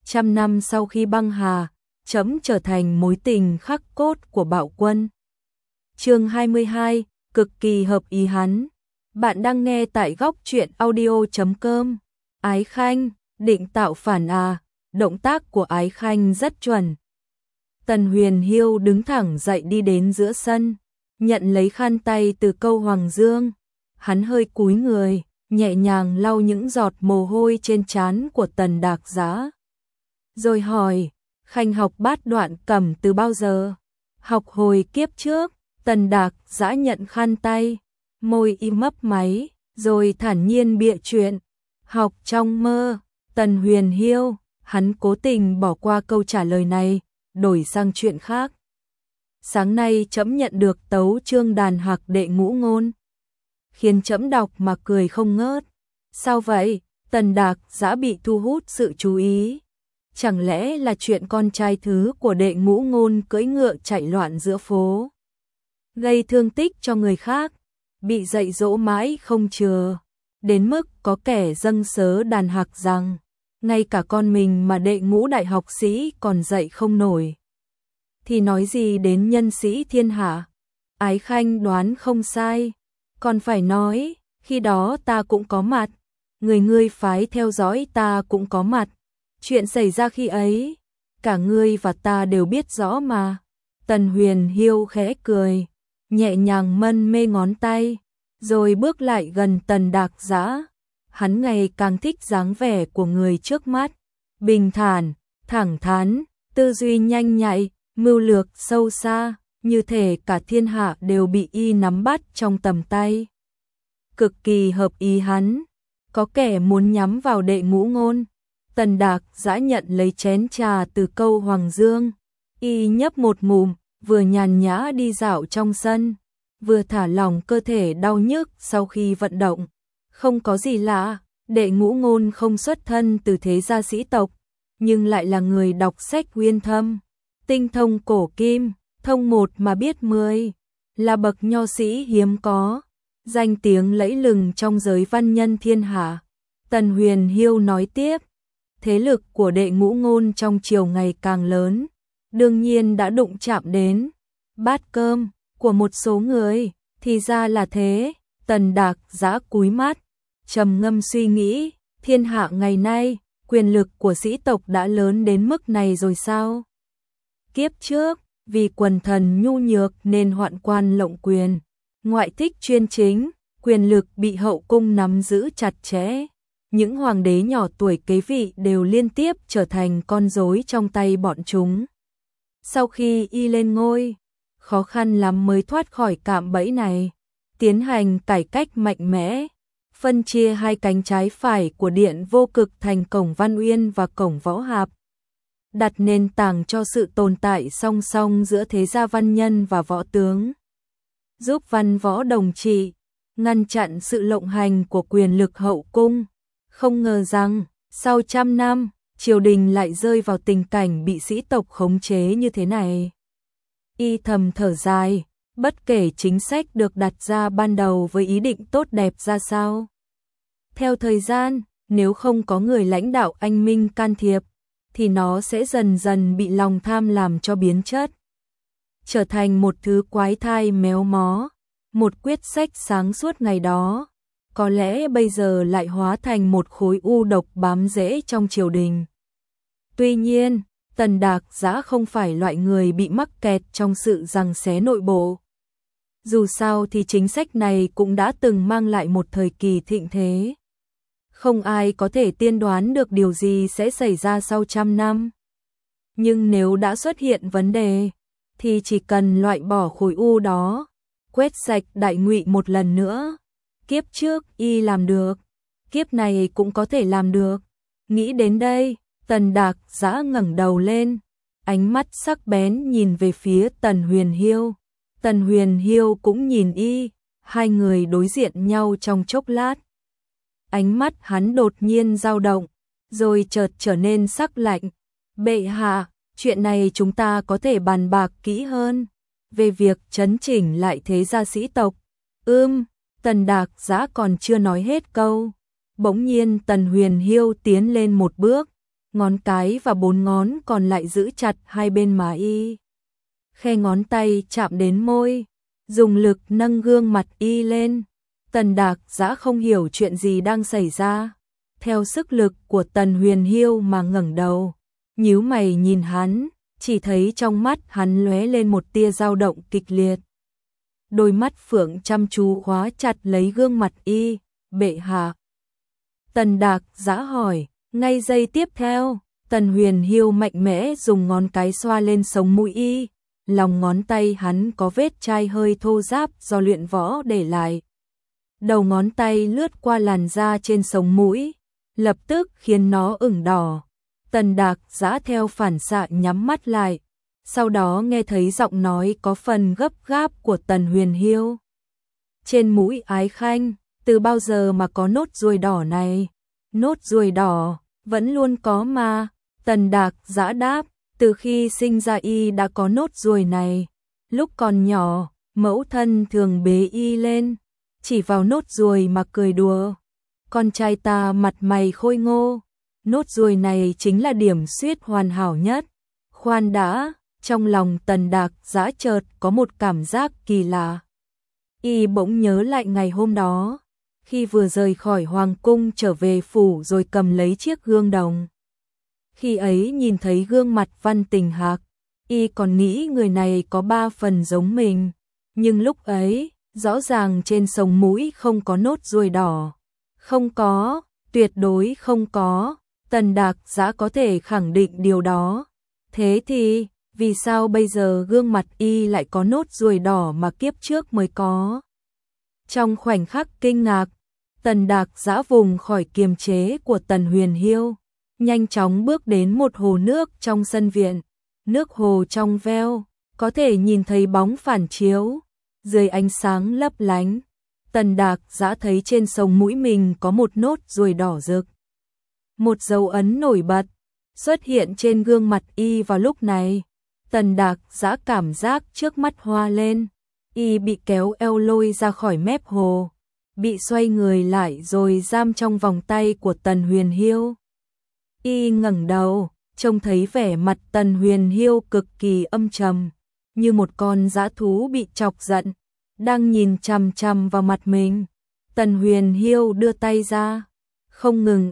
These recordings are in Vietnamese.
trăm năm sau khi băng hà, trẫm trở thành mối tình khắc cốt của Bạo Quân. Chương 22, cực kỳ hợp ý hắn. Bạn đang nghe tại góc truyện audio.com. Ái Khanh, định tạo phản à? Động tác của Ái Khanh rất chuẩn. Tần Huyền Hiêu đứng thẳng dậy đi đến giữa sân, nhận lấy khăn tay từ Câu Hoàng Dương. Hắn hơi cúi người, nhẹ nhàng lau những giọt mồ hôi trên trán của Tần Đạc Giã. Rồi hỏi, Khanh học bát đoạn cẩm từ bao giờ? Học hồi kiếp trước. Tần Đạc Giã nhận khăn tay, môi im mấp máy, rồi thản nhiên bịa chuyện. Học trong mơ. Tần Huyền Hiêu, hắn cố tình bỏ qua câu trả lời này, đổi sang chuyện khác. Sáng nay trẫm nhận được tấu chương đàn hạc đệ ngũ ngôn, khiến trẫm đọc mà cười không ngớt. Sao vậy? Tần Đạc Giã bị thu hút sự chú ý. Chẳng lẽ là chuyện con trai thứ của đệ ngũ ngôn cưỡi ngựa chạy loạn giữa phố, gây thương tích cho người khác, bị dạy dỗ mãi không chừa, đến mức có kẻ dâng sớ đàn hạc rằng ngay cả con mình mà đệ ngũ đại học sĩ còn dạy không nổi, thì nói gì đến nhân sĩ thiên hạ? Ái Khanh đoán không sai, còn phải nói, khi đó ta cũng có mặt, người ngươi phái theo dõi ta cũng có mặt. Chuyện xảy ra khi ấy, cả ngươi và ta đều biết rõ mà. Tần Huyền Hiêu khẽ cười, nhẹ nhàng mân mê ngón tay, rồi bước lại gần Tần Đạc Giã. Hắn ngày càng thích dáng vẻ của người trước mắt, bình thản, thẳng thắn, tư duy nhanh nhạy, mưu lược sâu xa, như thể cả thiên hạ đều bị y nắm bắt trong tầm tay. Cực kỳ hợp ý hắn. Có kẻ muốn nhắm vào đệ ngũ ngôn. Tần Đạc Giã nhận lấy chén trà từ Câu Hoàng Dương, y nhấp một ngụm, vừa nhàn nhã đi dạo trong sân, vừa thả lỏng cơ thể đau nhức sau khi vận động. Không có gì lạ, đệ ngũ ngôn không xuất thân từ thế gia sĩ tộc, nhưng lại là người đọc sách uyên thâm, tinh thông cổ kim, thông một mà biết mười, là bậc nho sĩ hiếm có, danh tiếng lẫy lừng trong giới văn nhân thiên hạ. Tần Huyền Hiêu nói tiếp, thế lực của đệ ngũ ngôn trong triều ngày càng lớn, đương nhiên đã đụng chạm đến bát cơm của một số người. Thì ra là thế. Tần Đạc Giã cúi mắt, trầm ngâm suy nghĩ, thiên hạ ngày nay, quyền lực của sĩ tộc đã lớn đến mức này rồi sao? Kiếp trước, vì quần thần nhu nhược nên hoạn quan lộng quyền, ngoại thích chuyên chính, quyền lực bị hậu cung nắm giữ chặt chẽ. Những hoàng đế nhỏ tuổi kế vị đều liên tiếp trở thành con rối trong tay bọn chúng. Sau khi y lên ngôi, khó khăn lắm mới thoát khỏi cạm bẫy này, tiến hành cải cách mạnh mẽ, phân chia hai cánh trái phải của Điện Vô Cực thành Cổng Văn Uyên và Cổng Võ Hạp, đặt nền tảng cho sự tồn tại song song giữa thế gia văn nhân và võ tướng, giúp văn võ đồng trị, ngăn chặn sự lộng hành của quyền lực hậu cung. Không ngờ rằng, sau trăm năm, triều đình lại rơi vào tình cảnh bị sĩ tộc khống chế như thế này. Y thầm thở dài, bất kể chính sách được đặt ra ban đầu với ý định tốt đẹp ra sao. Theo thời gian, nếu không có người lãnh đạo anh minh can thiệp, thì nó sẽ dần dần bị lòng tham làm cho biến chất, trở thành một thứ quái thai méo mó. Một quyết sách sáng suốt ngày đó, có lẽ bây giờ lại hóa thành một khối u độc bám rễ trong triều đình. Tuy nhiên, Tần Đạc Giã không phải loại người bị mắc kẹt trong sự giằng xé nội bộ. Dù sao thì chính sách này cũng đã từng mang lại một thời kỳ thịnh thế. Không ai có thể tiên đoán được điều gì sẽ xảy ra sau trăm năm. Nhưng nếu đã xuất hiện vấn đề, thì chỉ cần loại bỏ khối u đó, quét sạch đại ngụy một lần nữa. Kiếp trước y làm được, kiếp này cũng có thể làm được. Nghĩ đến đây, Tần Đạc Giã ngẩng đầu lên, ánh mắt sắc bén nhìn về phía Tần Huyền Hiêu. Tần Huyền Hiêu cũng nhìn y, hai người đối diện nhau trong chốc lát. Ánh mắt hắn đột nhiên dao động, rồi chợt trở nên sắc lạnh. Bệ hạ, chuyện này chúng ta có thể bàn bạc kỹ hơn, về việc trấn chỉnh lại thế gia sĩ tộc. Tần Đạc Giã còn chưa nói hết câu, bỗng nhiên Tần Huyền Hiêu tiến lên một bước, ngón cái và 4 ngón còn lại giữ chặt hai bên má y. Khe ngón tay chạm đến môi, dùng lực nâng gương mặt y lên. Tần Đạc Dã không hiểu chuyện gì đang xảy ra. Theo sức lực của Tần Huyền Hiêu mà ngẩng đầu, nhíu mày nhìn hắn, chỉ thấy trong mắt hắn lóe lên một tia dao động kịch liệt. Đôi mắt phượng chăm chú khóa chặt lấy gương mặt y, bệ hạ. Tần Đạc Dã hỏi, ngay giây tiếp theo, Tần Huyền Hiêu mạnh mẽ dùng ngón cái xoa lên sống mũi y, lòng ngón tay hắn có vết chai hơi thô ráp do luyện võ để lại. Đầu ngón tay lướt qua làn da trên sống mũi, lập tức khiến nó ửng đỏ. Tần Đạc Dã theo phản xạ nhắm mắt lại, sau đó nghe thấy giọng nói có phần gấp gáp của Tần Huyền Hiêu. Trên mũi Ái Khanh, từ bao giờ mà có nốt ruồi đỏ này? Nốt ruồi đỏ, vẫn luôn có mà. Tần Đạc Dã đáp, từ khi sinh ra y đã có nốt ruồi này. Lúc còn nhỏ, mẫu thân thường bế y lên, chỉ vào nốt ruồi mà cười đùa. Con trai ta mặt mày khôi ngô, nốt ruồi này chính là điểm xuyết hoàn hảo nhất. Khoan đã, trong lòng Tần Đạc Dã chợt có một cảm giác kỳ lạ. Y bỗng nhớ lại ngày hôm đó, khi vừa rời khỏi hoàng cung trở về phủ rồi cầm lấy chiếc gương đồng. Khi ấy nhìn thấy gương mặt Văn Tình Hạc, y còn nghĩ người này có 3 phần giống mình, nhưng lúc ấy, rõ ràng trên sống mũi không có nốt ruồi đỏ. Không có, tuyệt đối không có, Tần Đạc Dã có thể khẳng định điều đó. Thế thì, vì sao bây giờ gương mặt y lại có nốt ruồi đỏ mà kiếp trước mới có? Trong khoảnh khắc kinh ngạc, Tần Đạc Dã vùng khỏi kiềm chế của Tần Huyền Hiêu, nhanh chóng bước đến một hồ nước trong sân viện. Nước hồ trong veo, có thể nhìn thấy bóng phản chiếu, dưới ánh sáng lấp lánh. Tần Đạc Dã thấy trên sống mũi mình có một nốt ruồi đỏ rực. Một dấu ấn nổi bật xuất hiện trên gương mặt y vào lúc này. Tần Đạc Dã cảm giác trước mắt hoa lên, y bị kéo eo lôi ra khỏi mép hồ, bị xoay người lại rồi giam trong vòng tay của Tần Huyền Hiêu. Y ngẩng đầu, trông thấy vẻ mặt Tần Huyền Hiêu cực kỳ âm trầm, như một con dã thú bị chọc giận, đang nhìn chằm chằm vào mặt mình. Tần Huyền Hiêu đưa tay ra, không ngừng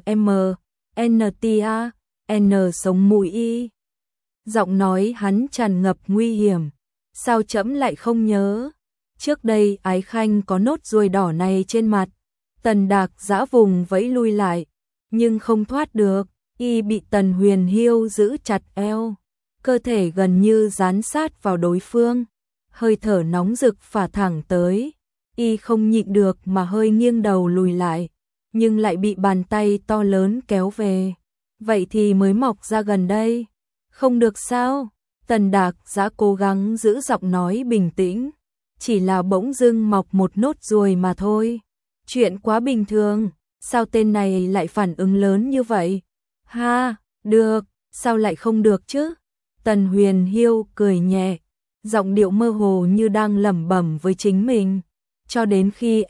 NTA, N sống mũi y. Giọng nói hắn tràn ngập nguy hiểm, sao trẫm lại không nhớ? Trước đây Ái Khanh có nốt ruồi đỏ này trên mặt. Tần Đạc Dã vùng vẫy lui lại, nhưng không thoát được, y bị Tần Huyền Hiêu giữ chặt eo, cơ thể gần như dán sát vào đối phương, hơi thở nóng rực phả thẳng tới, y không nhịn được mà hơi nghiêng đầu lùi lại, nhưng lại bị bàn tay to lớn kéo về. Vậy thì mới mọc ra gần đây, không được sao? Tần Đạc Dã cố gắng giữ giọng nói bình tĩnh, chỉ là bỗng dưng mọc một nốt ruồi mà thôi. Chuyện quá bình thường, sao tên này lại phản ứng lớn như vậy? Ha, được, sao lại không được chứ? Tần Huyền Hiêu cười nhẹ, giọng điệu mơ hồ như đang lẩm bẩm với chính mình, cho đến khi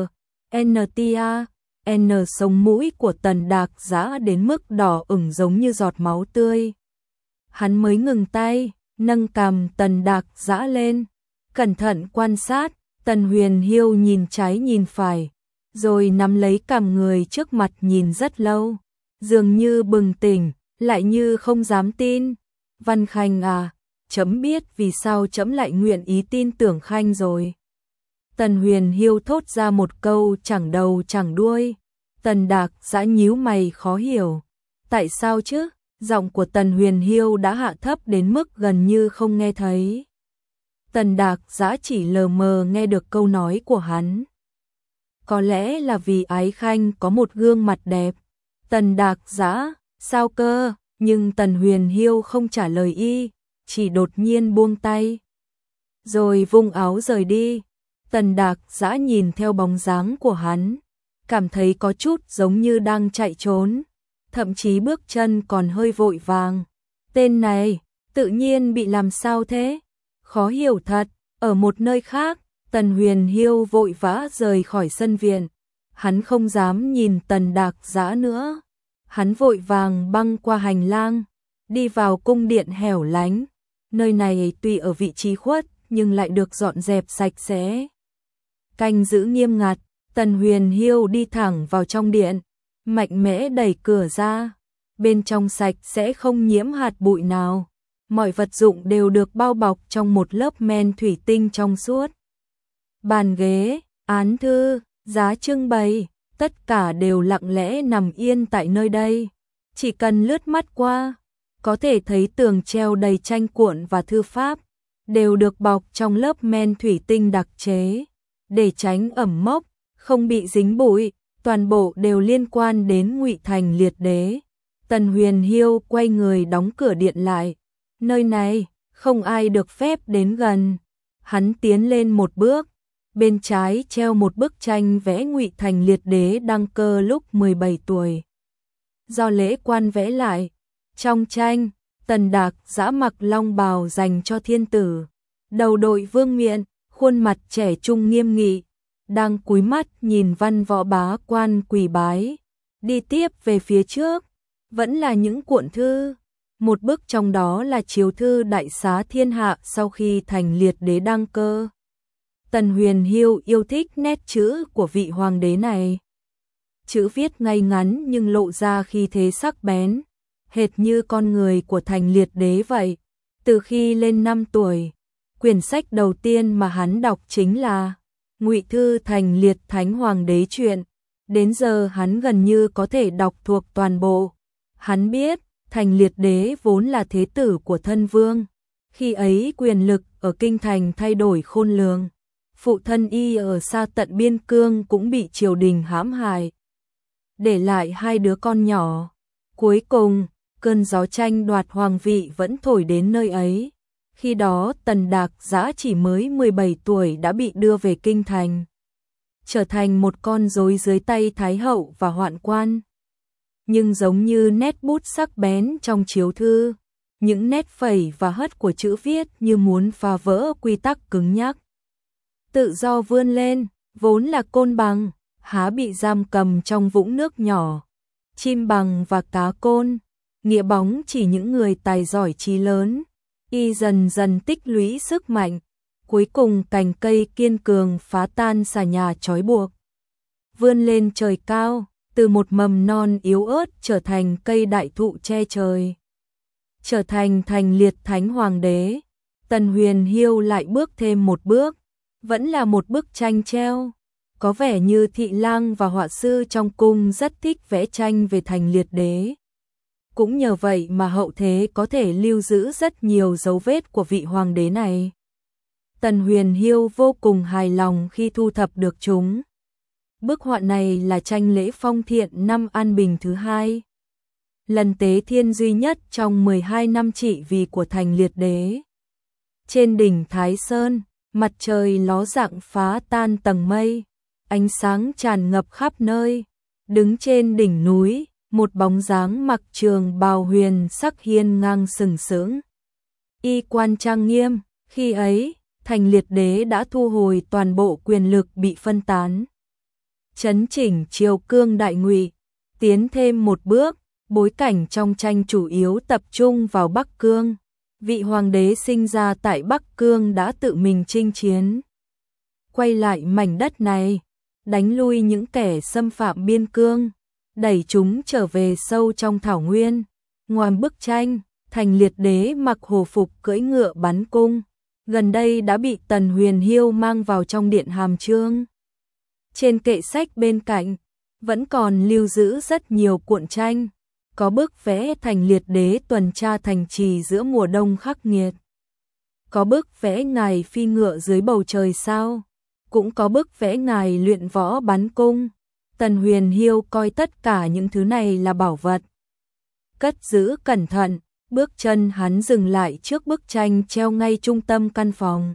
NTA, N sống mũi của Tần Đạc Dã đến mức đỏ ửng giống như giọt máu tươi. Hắn mới ngừng tay, nâng cằm Tần Đạc Dã lên, cẩn thận quan sát. Tần Huyền Hiêu nhìn trái nhìn phải, rồi nắm lấy cằm người trước mặt nhìn rất lâu, dường như bừng tỉnh, lại như không dám tin. Văn Khanh à, trẫm biết vì sao trẫm lại nguyện ý tin tưởng Khanh rồi. Tần Huyền Hiêu thốt ra một câu chẳng đầu chẳng đuôi. Tần Đạc Dã nhíu mày khó hiểu. Tại sao chứ? Giọng của Tần Huyền Hiêu đã hạ thấp đến mức gần như không nghe thấy. Tần Đạc Dã chỉ lờ mờ nghe được câu nói của hắn. Có lẽ là vì Ái Khanh có một gương mặt đẹp. Tần Đạc Dã, sao cơ? Nhưng Tần Huyền Hiêu không trả lời y, chỉ đột nhiên buông tay, rồi vung áo rời đi. Tần Đạc Dã nhìn theo bóng dáng của hắn, cảm thấy có chút giống như đang chạy trốn, thậm chí bước chân còn hơi vội vàng. Tên này, tự nhiên bị làm sao thế? Khó hiểu thật. Ở một nơi khác, Tần Huyền Hiêu vội vã rời khỏi sân viện. Hắn không dám nhìn Tần Đạc Dã nữa. Hắn vội vàng băng qua hành lang, đi vào cung điện hẻo lánh. Nơi này tuy ở vị trí khuất nhưng lại được dọn dẹp sạch sẽ, canh giữ nghiêm ngặt. Tần Huyền Hiêu đi thẳng vào trong điện, mạnh mẽ đẩy cửa ra. Bên trong sạch sẽ không nhiễm hạt bụi nào. Mọi vật dụng đều được bao bọc trong một lớp men thủy tinh trong suốt. Bàn ghế, án thư, giá trưng bày, tất cả đều lặng lẽ nằm yên tại nơi đây. Chỉ cần lướt mắt qua, có thể thấy tường treo đầy tranh cuộn và thư pháp, đều được bọc trong lớp men thủy tinh đặc chế, để tránh ẩm mốc, không bị dính bụi. Toàn bộ đều liên quan đến Ngụy Thành Liệt Đế. Tần Huyền Hiêu quay người đóng cửa điện lại. Nơi này, không ai được phép đến gần. Hắn tiến lên một bước. Bên trái treo một bức tranh vẽ Ngụy Thành Liệt Đế đăng cơ lúc 17 tuổi. Do lễ quan vẽ lại. Trong tranh, Tần Đạc dã mặc long bào dành cho thiên tử. Đầu đội vương miện, khuôn mặt trẻ trung nghiêm nghị, đang cúi mắt nhìn văn võ bá quan quỳ bái. Đi tiếp về phía trước, vẫn là những cuộn thư. Một bức trong đó là chiếu thư đại xá thiên hạ sau khi Thành Liệt Đế đăng cơ. Tần Huyền Hiêu yêu thích nét chữ của vị hoàng đế này. Chữ viết ngay ngắn nhưng lộ ra khí thế sắc bén, hệt như con người của Thành Liệt Đế vậy. Từ khi lên 5 tuổi, quyển sách đầu tiên mà hắn đọc chính là Ngụy Thư Thành Liệt Thánh Hoàng Đế truyện. Đến giờ hắn gần như có thể đọc thuộc toàn bộ. Hắn biết, Thành Liệt Đế vốn là thế tử của thân vương. Khi ấy quyền lực ở kinh thành thay đổi khôn lường. Phụ thân y ở xa tận biên cương cũng bị triều đình hãm hại, để lại 2 đứa con nhỏ. Cuối cùng, cơn gió tranh đoạt hoàng vị vẫn thổi đến nơi ấy. Khi đó Tần Đạc Dã chỉ mới 17 tuổi đã bị đưa về kinh thành, trở thành một con rối dưới tay Thái hậu và hoạn quan. Nhưng giống như nét bút sắc bén trong chiếu thư, những nét phẩy và hất của chữ viết như muốn phá vỡ quy tắc cứng nhắc. Tự do vươn lên, vốn là côn bằng, há bị giam cầm trong vũng nước nhỏ. Chim bằng và cá côn, nghĩa bóng chỉ những người tài giỏi trí lớn. Y dần dần tích lũy sức mạnh, cuối cùng cành cây kiên cường phá tan xà nhà trói buộc, vươn lên trời cao, từ một mầm non yếu ớt trở thành cây đại thụ che trời, trở thành Thành Liệt Thánh Hoàng Đế. Tần Huyền Hiêu lại bước thêm một bước, vẫn là một bức tranh treo. Có vẻ như thị lang và họa sư trong cung rất thích vẽ tranh về Thành Liệt Đế. Cũng nhờ vậy mà hậu thế có thể lưu giữ rất nhiều dấu vết của vị hoàng đế này. Tần Huyền Hiêu vô cùng hài lòng khi thu thập được chúng. Bức họa này là tranh lễ phong thiện năm An Bình thứ 2. Lần tế thiên duy nhất trong 12 năm trị vì của Thành Liệt Đế. Trên đỉnh Thái Sơn, mặt trời ló dạng phá tan tầng mây, ánh sáng tràn ngập khắp nơi. Đứng trên đỉnh núi, một bóng dáng mặc trường bào huyền sắc hiên ngang sừng sững. Y quan trang nghiêm, khi ấy, Thành Liệt Đế đã thu hồi toàn bộ quyền lực bị phân tán. Chấn chỉnh triều cương đại Ngụy, tiến thêm một bước, bối cảnh trong tranh chủ yếu tập trung vào Bắc Cương. Vị hoàng đế sinh ra tại Bắc Cương đã tự mình chinh chiến, quay lại mảnh đất này, đánh lui những kẻ xâm phạm biên cương, đẩy chúng trở về sâu trong thảo nguyên. Ngoài bức tranh, Thành Liệt Đế mặc hồ phục cưỡi ngựa bắn cung, gần đây đã bị Tần Huyền Hiêu mang vào trong điện hàm chương. Trên kệ sách bên cạnh, vẫn còn lưu giữ rất nhiều cuộn tranh, có bức vẽ Thành Liệt Đế tuần tra thành trì giữa mùa đông khắc nghiệt, có bức vẽ ngài phi ngựa dưới bầu trời sao, cũng có bức vẽ ngài luyện võ bắn cung. Tần Huyền Hiêu coi tất cả những thứ này là bảo vật, cất giữ cẩn thận. Bước chân hắn dừng lại trước bức tranh treo ngay trung tâm căn phòng.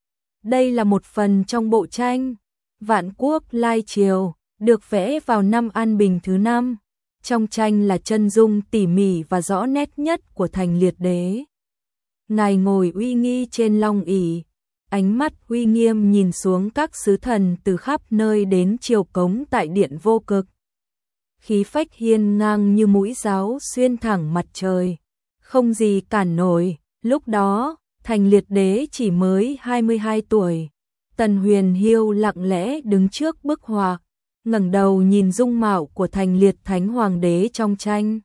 Đây là một phần trong bộ tranh Vạn Quốc Lai Triều, được vẽ vào năm An Bình thứ 5. Trong tranh là chân dung tỉ mỉ và rõ nét nhất của Thành Liệt Đế. Ngài ngồi uy nghi trên long ỷ, ánh mắt uy nghiêm nhìn xuống các sứ thần từ khắp nơi đến triều cống tại điện Vô Cực. khí phách hiên ngang như mũi giáo xuyên thẳng mặt trời, không gì cản nổi. Lúc đó, Thành Liệt Đế chỉ mới 22 tuổi. Tần Huyền Hiêu lặng lẽ đứng trước bức họa, ngẩng đầu nhìn dung mạo của Thành Liệt Thánh Hoàng đế trong tranh.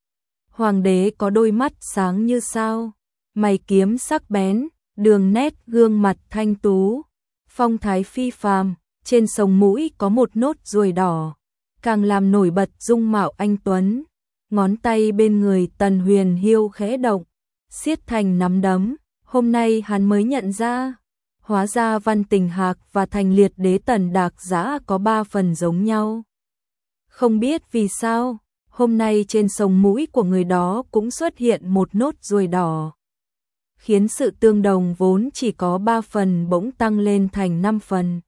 Hoàng đế có đôi mắt sáng như sao, mày kiếm sắc bén, đường nét gương mặt thanh tú, phong thái phi phàm, trên sống mũi có một nốt ruồi đỏ, càng làm nổi bật dung mạo anh tuấn. Ngón tay bên người Tần Huyền Hiêu khẽ động, siết thành nắm đấm, hôm nay hắn mới nhận ra, hóa ra Văn Tình Hạc và Thành Liệt Đế Tần Đạc Giã có 3 phần giống nhau. Không biết vì sao, hôm nay trên sống mũi của người đó cũng xuất hiện một nốt ruồi đỏ, khiến sự tương đồng vốn chỉ có 3 phần bỗng tăng lên thành 5 phần.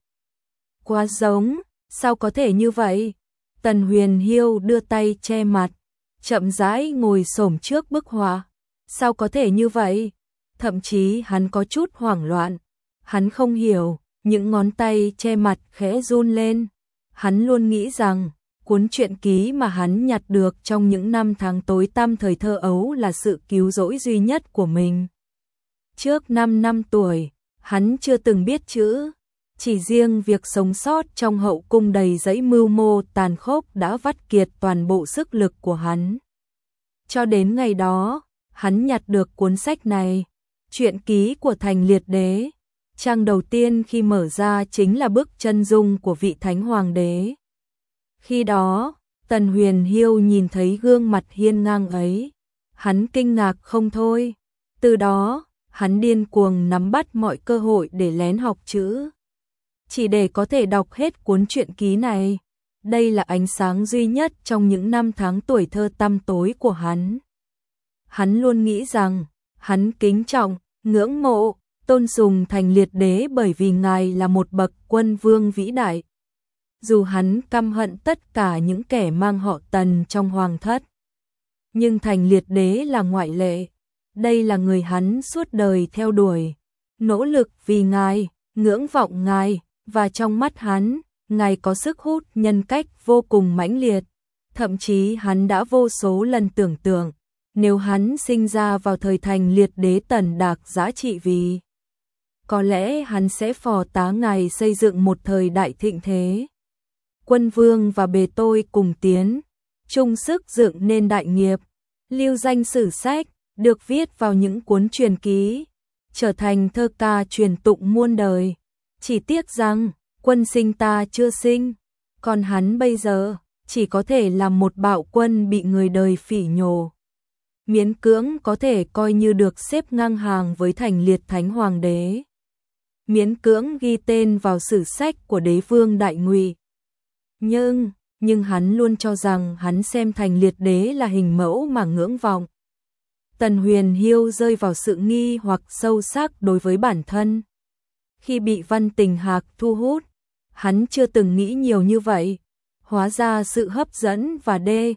Quá giống, sao có thể như vậy? Tần Huyền Hiêu đưa tay che mặt, chậm rãi ngồi xổm trước bức họa. Sao có thể như vậy? Thậm chí hắn có chút hoảng loạn. Hắn không hiểu, những ngón tay che mặt khẽ run lên. Hắn luôn nghĩ rằng, cuốn truyện ký mà hắn nhặt được trong những năm tháng tối tăm thời thơ ấu là sự cứu rỗi duy nhất của mình. Trước 5 năm tuổi, hắn chưa từng biết chữ. Chỉ riêng việc sống sót trong hậu cung đầy dẫy mưu mô tàn khốc đã vắt kiệt toàn bộ sức lực của hắn. Cho đến ngày đó, hắn nhặt được cuốn sách này, truyện ký của Thành Liệt Đế. Trang đầu tiên khi mở ra chính là bức chân dung của vị Thánh Hoàng đế. Khi đó, Tần Huyền Hiêu nhìn thấy gương mặt hiên ngang ấy, hắn kinh ngạc không thôi. Từ đó, hắn điên cuồng nắm bắt mọi cơ hội để lén học chữ, chỉ để có thể đọc hết cuốn truyện ký này. Đây là ánh sáng duy nhất trong những năm tháng tuổi thơ tăm tối của hắn. Hắn luôn nghĩ rằng, hắn kính trọng, ngưỡng mộ, tôn sùng Thành Liệt Đế bởi vì ngài là một bậc quân vương vĩ đại. Dù hắn căm hận tất cả những kẻ mang họ Tần trong hoàng thất, nhưng Thành Liệt Đế là ngoại lệ. Đây là người hắn suốt đời theo đuổi, nỗ lực vì ngài, ngưỡng vọng ngài, và trong mắt hắn, ngài có sức hút nhân cách vô cùng mãnh liệt. Thậm chí hắn đã vô số lần tưởng tượng, nếu hắn sinh ra vào thời Thành Liệt Đế Tần Đạc Giã trị vì, có lẽ hắn sẽ phò tá ngài xây dựng một thời đại thịnh thế. Quân vương và bề tôi cùng tiến, chung sức dựng nên đại nghiệp, lưu danh sử sách, được viết vào những cuốn truyền ký, trở thành thơ ca truyền tụng muôn đời. Chỉ tiếc rằng, quân sinh ta chưa sinh, còn hắn bây giờ, chỉ có thể làm một bạo quân bị người đời phỉ nhổ. Miễn cưỡng có thể coi như được xếp ngang hàng với Thành Liệt Thánh Hoàng đế. Miễn cưỡng ghi tên vào sử sách của đế vương Đại Ngụy. Nhưng hắn luôn cho rằng hắn xem Thành Liệt Đế là hình mẫu mà ngưỡng vọng. Tần Huyền Hiêu rơi vào sự nghi hoặc sâu sắc đối với bản thân. Khi bị Văn Tình Hạc thu hút, hắn chưa từng nghĩ nhiều như vậy. Hóa ra sự hấp dẫn và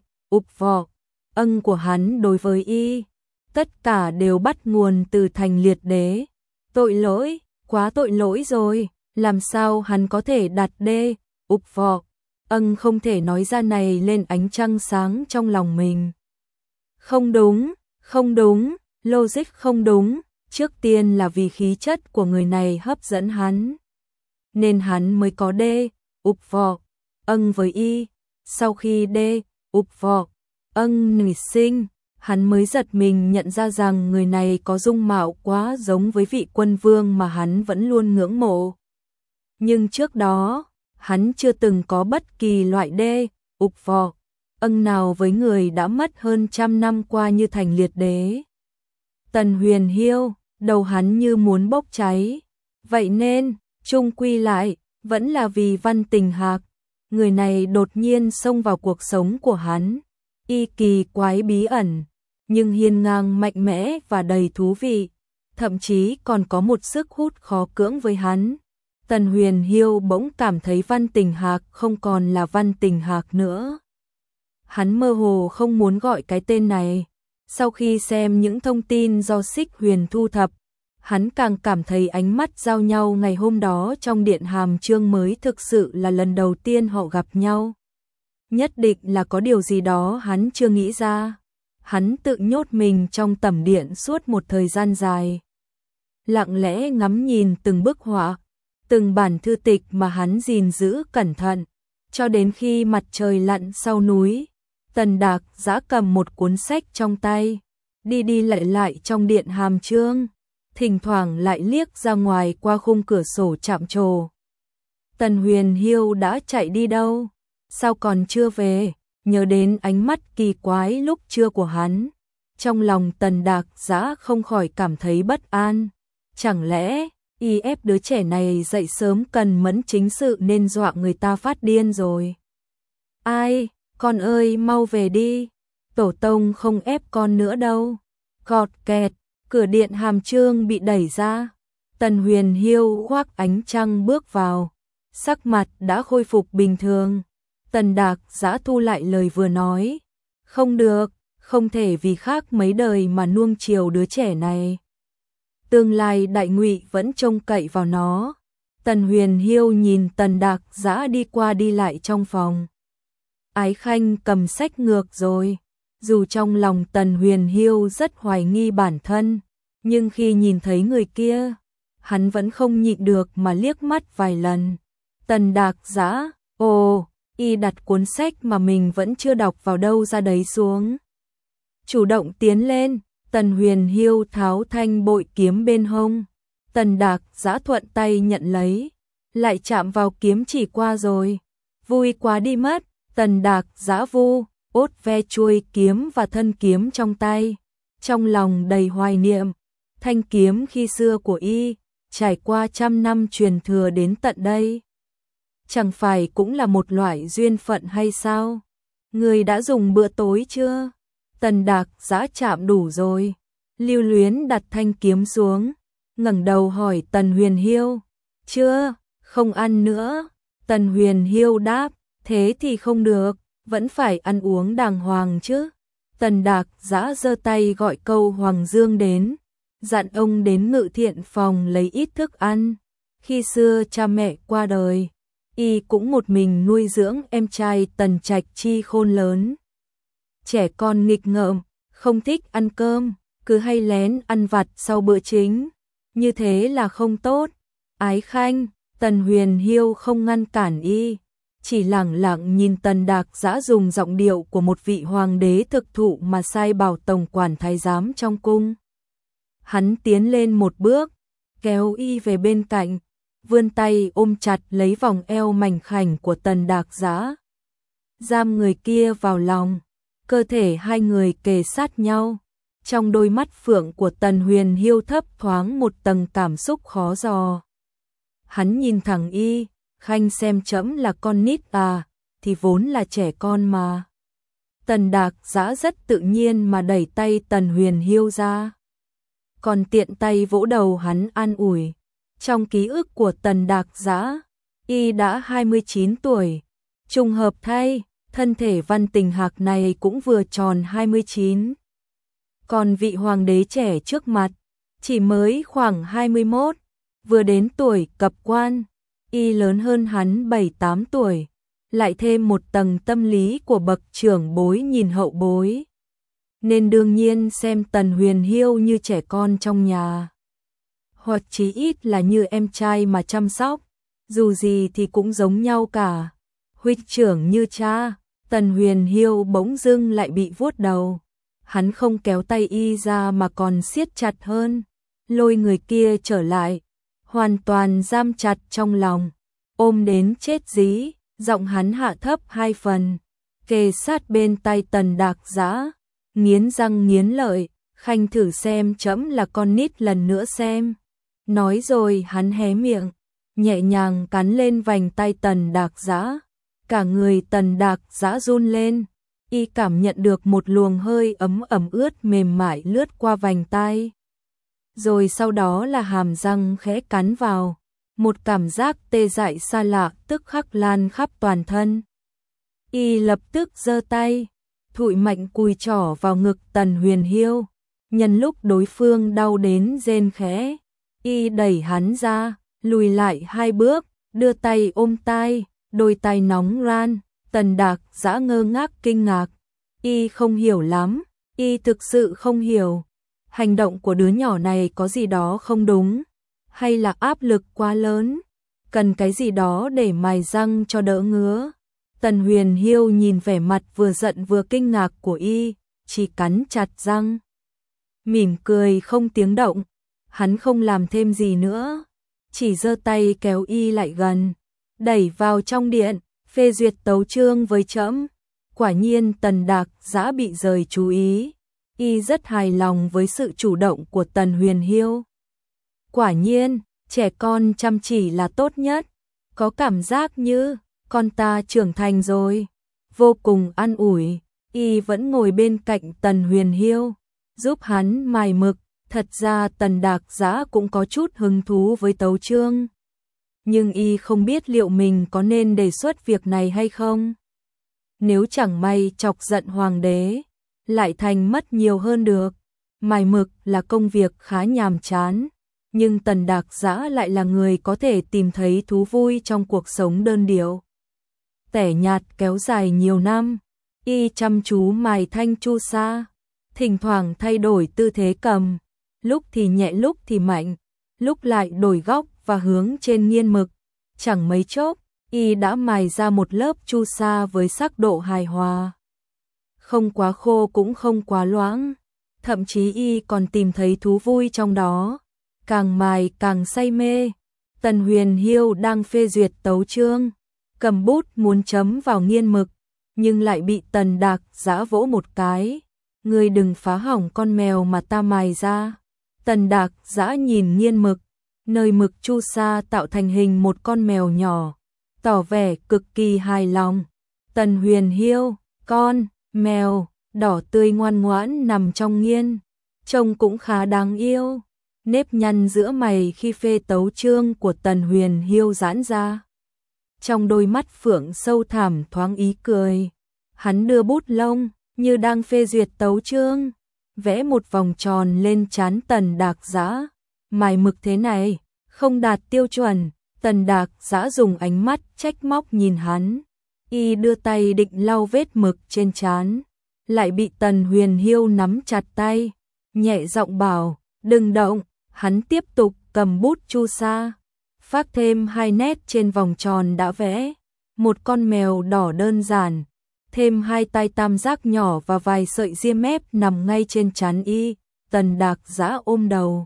của hắn đối với y, tất cả đều bắt nguồn từ Thành Liệt Đế. Tội lỗi, quá tội lỗi rồi, làm sao hắn có thể đặt không thể nói ra này lên ánh trăng sáng trong lòng mình. Không đúng, logic không đúng, trước tiên là vì khí chất của người này hấp dẫn hắn, nên hắn mới có với y. Sau khi nảy sinh, hắn mới giật mình nhận ra rằng người này có dung mạo quá giống với vị quân vương mà hắn vẫn luôn ngưỡng mộ. Nhưng trước đó, hắn chưa từng có bất kỳ loại nào với người đã mất hơn 100 năm qua như Thành Liệt Đế. Tần Huyền Hiêu, đầu hắn như muốn bốc cháy. Vậy nên, chung quy lại, vẫn là vì Văn Tình Hạc. Người này đột nhiên xông vào cuộc sống của hắn. Y kỳ quái bí ẩn, nhưng hiên ngang mạnh mẽ và đầy thú vị. Thậm chí còn có một sức hút khó cưỡng với hắn. Tần Huyền Hiêu bỗng cảm thấy Văn Tình Hạc không còn là Văn Tình Hạc nữa. Hắn mơ hồ không muốn gọi cái tên này. Sau khi xem những thông tin do Xích Huyền thu thập, hắn càng cảm thấy ánh mắt giao nhau ngày hôm đó trong điện Hàm Chương mới thực sự là lần đầu tiên họ gặp nhau. Nhất định là có điều gì đó hắn chưa nghĩ ra. Hắn tự nhốt mình trong tẩm điện suốt một thời gian dài. Lặng lẽ ngắm nhìn từng bức họa, từng bản thư tịch mà hắn gìn giữ cẩn thận. Cho đến khi mặt trời lặn sau núi, Tần Đạc Dã cầm một cuốn sách trong tay, đi đi lại lại trong điện Hàm Chương, thỉnh thoảng lại liếc ra ngoài qua khung cửa sổ chạm trổ. Tần Huyền Hiêu đã chạy đi đâu? Sao còn chưa về? Nhớ đến ánh mắt kỳ quái lúc trưa của hắn, trong lòng Tần Đạc Dã không khỏi cảm thấy bất an. Chẳng lẽ y ép đứa trẻ này dậy sớm cần mẫn chính sự nên dọa người ta phát điên rồi? Ai, con ơi mau về đi, tổ tông không ép con nữa đâu. Cọt kẹt, cửa điện Hàm Chương bị đẩy ra. Tần Huyền Hiêu khoác ánh trăng bước vào, sắc mặt đã khôi phục bình thường. Tần Đạc Dã thu lại lời vừa nói. Không được, không thể vì khác mấy đời mà nuông chiều đứa trẻ này. Tương lai đại ngụy vẫn trông cậy vào nó. Tần Huyền Hiêu nhìn Tần Đạc Dã đi qua đi lại trong phòng. Ái Khanh cầm sách ngược rồi. Dù trong lòng Tần Huyền Hiêu rất hoài nghi bản thân, nhưng khi nhìn thấy người kia, hắn vẫn không nhịn được mà liếc mắt vài lần. Tần Đạc Dã, ồ, y đặt cuốn sách mà mình vẫn chưa đọc vào đâu ra đấy xuống. Chủ động tiến lên, Tần Huyền Hiêu tháo thanh bội kiếm bên hông. Tần Đạc Dã thuận tay nhận lấy, lại chạm vào kiếm chỉ qua rồi. Vui quá đi mất, Tần Đạc Dã vu ốt ve chuôi kiếm và thân kiếm trong tay, trong lòng đầy hoài niệm. Thanh kiếm khi xưa của y, trải qua trăm năm truyền thừa đến tận đây. Chẳng phải cũng là một loại duyên phận hay sao? Người đã dùng bữa tối chưa? Tần Đạc Dã chạm đủ rồi. Lưu Luyến đặt thanh kiếm xuống, ngẩng đầu hỏi Tần Huyền Hiêu. Chưa, không ăn nữa. Tần Huyền Hiêu đáp, thế thì không được, vẫn phải ăn uống đàng hoàng chứ. Tần Đạc Dã giơ tay gọi câu Hoàng Dương đến, dặn ông đến Ngự Thiện phòng lấy ít thức ăn. Khi xưa cha mẹ qua đời, y cũng một mình nuôi dưỡng em trai Tần Trạch Chi khôn lớn. Trẻ con nghịch ngợm, không thích ăn cơm, cứ hay lén ăn vặt sau bữa chính. Như thế là không tốt. Ái Khanh, Tần Huyền Hiêu không ngăn cản y, chỉ lẳng lặng nhìn Tần Đạc Dã dùng giọng điệu của một vị hoàng đế thực thụ mà sai bảo tổng quản thái giám trong cung. Hắn tiến lên một bước, kéo y về bên cạnh, vươn tay ôm chặt lấy vòng eo mảnh khảnh của Tần Đạc Dã, giam người kia vào lòng. Cơ thể hai người kề sát nhau, trong đôi mắt phượng của Tần Huyền Hiêu thấp thoáng một tầng cảm xúc khó dò. Hắn nhìn thẳng y, Khanh xem trẫm là con nít à, thì vốn là trẻ con mà. Tần Đạc Dã rất tự nhiên mà đẩy tay Tần Huyền Hiêu ra, còn tiện tay vỗ đầu hắn an ủi. Trong ký ức của Tần Đạc Dã, y đã 29 tuổi, trùng hợp thay, thân thể Văn Tình Hạc này cũng vừa tròn 29. Còn vị hoàng đế trẻ trước mặt, chỉ mới khoảng 21, vừa đến tuổi cập quan, y lớn hơn hắn 7-8 tuổi, lại thêm một tầng tâm lý của bậc trưởng bối nhìn hậu bối. Nên đương nhiên xem Tần Huyền Hiêu như trẻ con trong nhà, hoặc chí ít là như em trai mà chăm sóc, dù gì thì cũng giống nhau cả. Huynh trưởng như cha. Tần Huyền Hiêu bỗng dưng lại bị vuốt đầu. Hắn không kéo tay y ra mà còn siết chặt hơn, lôi người kia trở lại, hoàn toàn giam chặt trong lòng, ôm đến chết dí. Giọng hắn hạ thấp 2 phần, kề sát bên tai Tần Đạc Dã, nghiến răng nghiến lợi. Khanh thử xem trẫm là con nít lần nữa xem. Nói rồi hắn hé miệng, nhẹ nhàng cắn lên vành tai Tần Đạc Dã. Cả người Tần Đạc Dã run lên, y cảm nhận được một luồng hơi ấm ướt mềm mại lướt qua vành tai. Rồi sau đó là hàm răng khẽ cắn vào, một cảm giác tê dại xa lạ tức khắc lan khắp toàn thân. Y lập tức giơ tay, thụi mạnh cùi trỏ vào ngực Tần Huyền Hiêu. Nhân lúc đối phương đau đến rên khẽ, y đẩy hắn ra, lùi lại 2 bước, đưa tay ôm tai. Đôi tay nóng ran, Tần Đạc Giã ngơ ngác kinh ngạc, y không hiểu lắm, y thực sự không hiểu. Hành động của đứa nhỏ này có gì đó không đúng, hay là áp lực quá lớn, cần cái gì đó để mài răng cho đỡ ngứa. Tần Huyền Hiêu nhìn vẻ mặt vừa giận vừa kinh ngạc của y, chỉ cắn chặt răng, mỉm cười không tiếng động. Hắn không làm thêm gì nữa, chỉ giơ tay kéo y lại gần, đẩy vào trong điện, phê duyệt tấu chương với trẫm. Quả nhiên Tần Đạc Giã bị rời chú ý, y rất hài lòng với sự chủ động của Tần Huyền Hiêu. Quả nhiên, trẻ con chăm chỉ là tốt nhất, có cảm giác như con ta trưởng thành rồi, vô cùng an ủi. Y vẫn ngồi bên cạnh Tần Huyền Hiêu, giúp hắn mài mực. Thật ra Tần Đạc Giã cũng có chút hứng thú với tấu chương, nhưng y không biết liệu mình có nên đề xuất việc này hay không. Nếu chẳng may chọc giận hoàng đế, lại thành mất nhiều hơn được. Mài mực là công việc khá nhàm chán, nhưng Tần Đạc Giã lại là người có thể tìm thấy thú vui trong cuộc sống đơn điệu. Tẻ nhạt kéo dài nhiều năm, y chăm chú mài thanh chu sa, thỉnh thoảng thay đổi tư thế cầm, lúc thì nhẹ lúc thì mạnh, lúc lại đổi góc và hướng trên nghiên mực. Chẳng mấy chốc, y đã mài ra một lớp chu sa với sắc độ hài hòa. Không quá khô cũng không quá loãng, thậm chí y còn tìm thấy thú vui trong đó, càng mài càng say mê. Tần Huyền Hiêu đang phê duyệt tấu chương, cầm bút muốn chấm vào nghiên mực, nhưng lại bị Tần Đạc Giã vỗ một cái. Ngươi đừng phá hỏng con mèo mà ta mài ra. Tần Đạc Giã nhìn nghiên mực, nơi mực chu sa tạo thành hình một con mèo nhỏ, tỏ vẻ cực kỳ hài lòng. Tần Huyền Hiêu, con mèo đỏ tươi ngoan ngoãn nằm trong nghiên, trông cũng khá đáng yêu. Nếp nhăn giữa mày khi phê tấu chương của Tần Huyền Hiêu giãn ra, trong đôi mắt phượng sâu thẳm thoáng ý cười. Hắn đưa bút lông như đang phê duyệt tấu chương, vẽ một vòng tròn lên trán Tần Đạc Giã. Mài mực thế này không đạt tiêu chuẩn. Tần Đạc Giã dùng ánh mắt trách móc nhìn hắn, y đưa tay định lau vết mực trên trán, lại bị Tần Huyền Hiêu nắm chặt tay, nhẹ giọng bảo, đừng động. Hắn tiếp tục cầm bút chu sa, phác thêm 2 nét trên vòng tròn đã vẽ, một con mèo đỏ đơn giản, thêm 2 tay tam giác nhỏ và vài sợi ria mép nằm ngay trên trán y. Tần Đạc Giã ôm đầu,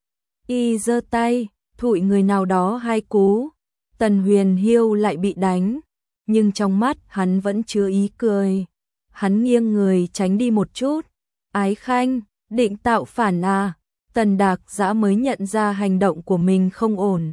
y giơ tay thụi người nào đó 2 cú. Tần Huyền Hiêu lại bị đánh, nhưng trong mắt hắn vẫn chứa ý cười. Hắn nghiêng người tránh đi một chút. Ái Khanh, định tạo phản à? Tần Đạc Giã mới nhận ra hành động của mình không ổn.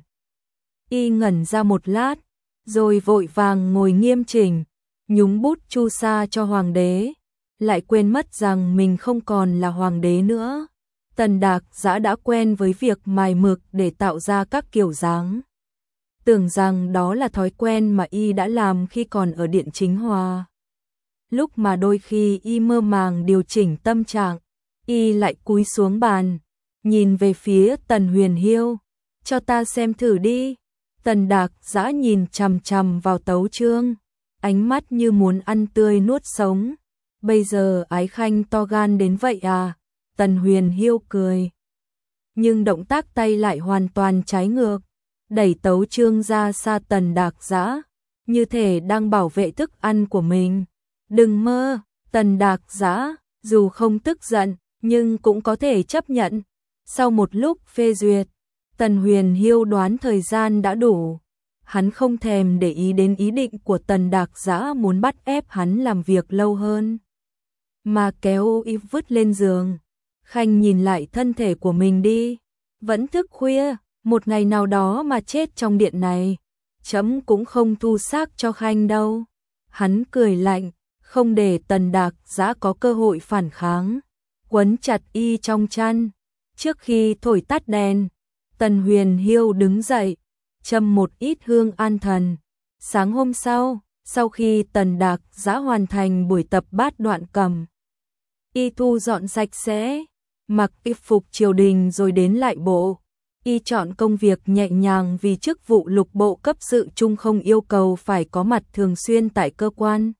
Y ngẩn ra một lát, rồi vội vàng ngồi nghiêm chỉnh, nhúng bút chu sa cho hoàng đế, lại quên mất rằng mình không còn là hoàng đế nữa. Tần Đạc Giã đã quen với việc mài mực để tạo ra các kiểu dáng, tưởng rằng đó là thói quen mà y đã làm khi còn ở Điện Chính Hòa. Lúc mà đôi khi y mơ màng điều chỉnh tâm trạng, y lại cúi xuống bàn, nhìn về phía Tần Huyền Hiêu, cho ta xem thử đi. Tần Đạc Giã nhìn chằm chằm vào tấu chương, ánh mắt như muốn ăn tươi nuốt sống. Bây giờ Ái Khanh to gan đến vậy à? Tần Huyền Hiêu cười, nhưng động tác tay lại hoàn toàn trái ngược, đẩy tấu chương ra xa Tần Đạc Giã, như thể đang bảo vệ thức ăn của mình. Đừng mơ. Tần Đạc Giã dù không tức giận nhưng cũng có thể chấp nhận. Sau một lúc phê duyệt, Tần Huyền Hiêu đoán thời gian đã đủ. Hắn không thèm để ý đến ý định của Tần Đạc Giã muốn bắt ép hắn làm việc lâu hơn, mà kéo y vứt lên giường. Khanh nhìn lại thân thể của mình đi, vẫn thức khuya, một ngày nào đó mà chết trong điện này, trẫm cũng không thu xác cho Khanh đâu. Hắn cười lạnh, không để Tần Đạc Giã có cơ hội phản kháng, quấn chặt y trong chăn. Trước khi thổi tắt đèn, Tần Huyền Hiêu đứng dậy, châm một ít hương an thần. Sáng hôm sau khi Tần Đạc Giã hoàn thành buổi tập bát đoạn cầm, y thu dọn sạch sẽ, mặc y phục triều đình rồi đến lại bộ. Y chọn công việc nhẹ nhàng vì chức vụ lục bộ cấp sự trung không yêu cầu phải có mặt thường xuyên tại cơ quan.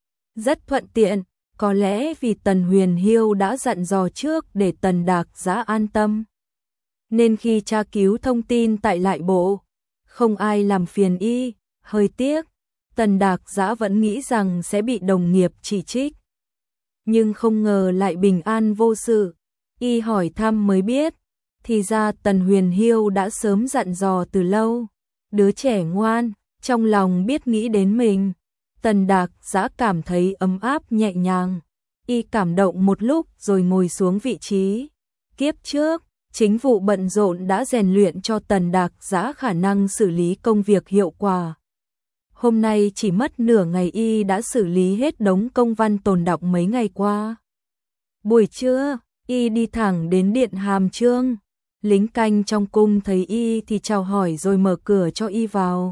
Rất thuận tiện, có lẽ vì Tần Huyền Hiêu đã dặn dò trước để Tần Đạc Giã an tâm. Nên khi tra cứu thông tin tại lại bộ, không ai làm phiền y, hơi tiếc. Tần Đạc Giã vẫn nghĩ rằng sẽ bị đồng nghiệp chỉ trích. Nhưng không ngờ lại bình an vô sự, y hỏi thăm mới biết. Thì ra Tần Huyền Hiêu đã sớm dặn dò từ lâu. Đứa trẻ ngoan, trong lòng biết nghĩ đến mình. Tần Đạc Giã cảm thấy ấm áp nhẹ nhàng. Y cảm động một lúc rồi ngồi xuống vị trí. Kiếp trước, chính vụ bận rộn đã rèn luyện cho Tần Đạc Giã khả năng xử lý công việc hiệu quả. Hôm nay chỉ mất nửa ngày y đã xử lý hết đống công văn tồn đọng mấy ngày qua. Buổi trưa, y đi thẳng đến điện Hàm Chương. Lính canh trong cung thấy y thì chào hỏi rồi mở cửa cho y vào.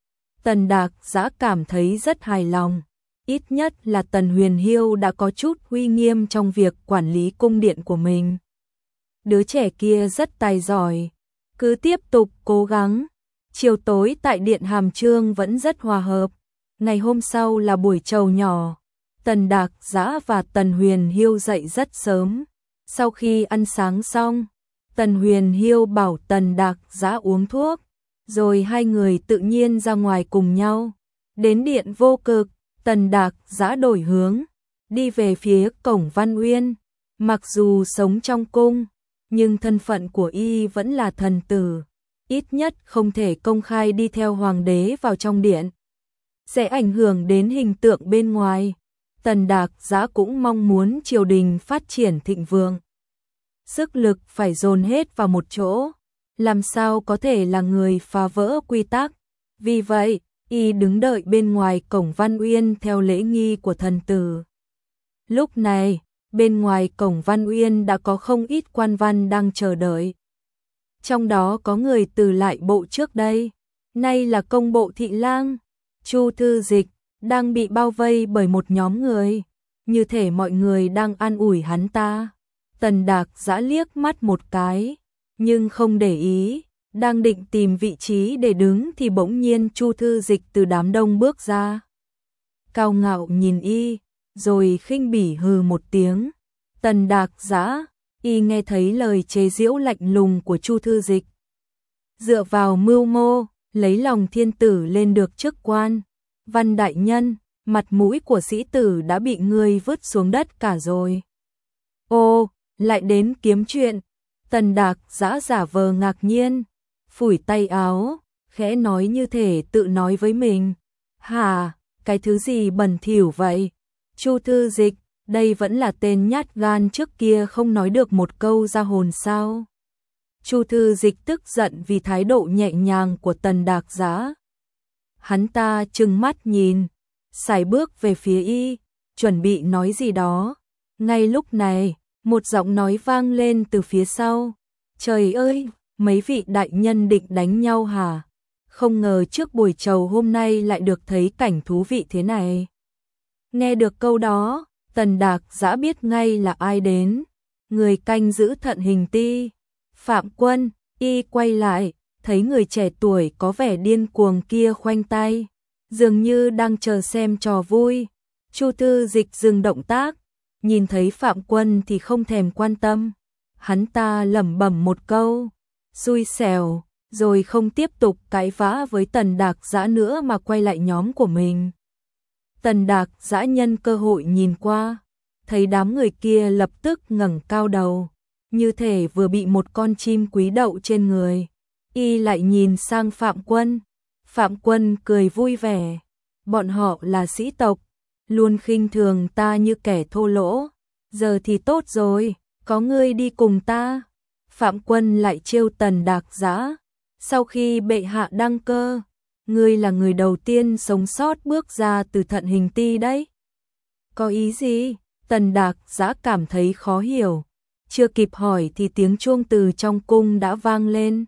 Tần Đạc Giã cảm thấy rất hài lòng. Ít nhất là Tần Huyền Hiêu đã có chút uy nghiêm trong việc quản lý cung điện của mình. Đứa trẻ kia rất tài giỏi, cứ tiếp tục cố gắng. Chiều tối tại điện Hàm Chương vẫn rất hòa hợp. Ngày hôm sau là buổi trầu nhỏ. Tần Đạc Giã và Tần Huyền Hiêu dậy rất sớm. Sau khi ăn sáng xong, Tần Huyền Hiêu bảo Tần Đạc Giã uống thuốc, rồi hai người tự nhiên ra ngoài cùng nhau. Đến điện Vô Cực, Tần Đạc Giã đổi hướng, đi về phía cổng Văn Uyên. Mặc dù sống trong cung, nhưng thân phận của y vẫn là thần tử, ít nhất không thể công khai đi theo hoàng đế vào trong điện. Sẽ ảnh hưởng đến hình tượng bên ngoài. Tần Đạc Giã cũng mong muốn triều đình phát triển thịnh vượng. Sức lực phải dồn hết vào một chỗ, làm sao có thể là người phá vỡ quy tắc. Vì vậy, y đứng đợi bên ngoài cổng Văn Uyên theo lễ nghi của thần tử. Lúc này, bên ngoài cổng Văn Uyên đã có không ít quan văn đang chờ đợi. Trong đó có người từ lại bộ trước đây, nay là công bộ thị lang, Chu Thư Dịch, đang bị bao vây bởi một nhóm người, như thể mọi người đang an ủi hắn ta. Tần Đạc Giã liếc mắt một cái, nhưng không để ý, đang định tìm vị trí để đứng thì bỗng nhiên Chu Thư Dịch từ đám đông bước ra. Cao ngạo nhìn y, rồi khinh bỉ hừ một tiếng. Tần Đạc Giã, y nghe thấy lời chế giễu lạnh lùng của Chu Thư Dịch. Dựa vào mưu mô, lấy lòng thiên tử lên được chức quan. Văn đại nhân, mặt mũi của sĩ tử đã bị ngươi vứt xuống đất cả rồi. Ô, lại đến kiếm chuyện. Tần Đạc Giã giả vờ ngạc nhiên, phủi tay áo, khẽ nói như thể tự nói với mình. Hả, cái thứ gì bẩn thỉu vậy? Chu Thư Dịch, đây vẫn là tên nhát gan trước kia không nói được một câu ra hồn sao? Chu Thư Dịch tức giận vì thái độ nhẹ nhàng của Tần Đạc Giã. Hắn ta trừng mắt nhìn, sải bước về phía y, chuẩn bị nói gì đó. Ngay lúc này, một giọng nói vang lên từ phía sau. Trời ơi, mấy vị đại nhân định đánh nhau hả? Không ngờ trước buổi trầu hôm nay lại được thấy cảnh thú vị thế này. Nghe được câu đó, Tần Đạc Giã biết ngay là ai đến. Người canh giữ Thận Hình Ti, Phạm Quân. Y quay lại, thấy người trẻ tuổi có vẻ điên cuồng kia khoanh tay, dường như đang chờ xem trò vui. Chu Thư Dịch dừng động tác, nhìn thấy Phạm Quân thì không thèm quan tâm. Hắn ta lẩm bẩm một câu, xui xẻo, rồi không tiếp tục cãi vã với Tần Đạc Giã nữa mà quay lại nhóm của mình. Tần Đạc Giã nhân cơ hội nhìn qua, thấy đám người kia lập tức ngẩng cao đầu, như thể vừa bị một con chim quý đậu trên người. Y lại nhìn sang Phạm Quân. Phạm Quân cười vui vẻ. Bọn họ là sĩ tộc, luôn khinh thường ta như kẻ thô lỗ. Giờ thì tốt rồi, có ngươi đi cùng ta. Phạm Quân lại trêu Tần Đạc Giã. Sau khi bệ hạ đăng cơ, ngươi là người đầu tiên sống sót bước ra từ Thận Hình Ti đấy. Có ý gì? Tần Đạc Giã cảm thấy khó hiểu. Chưa kịp hỏi thì tiếng chuông từ trong cung đã vang lên.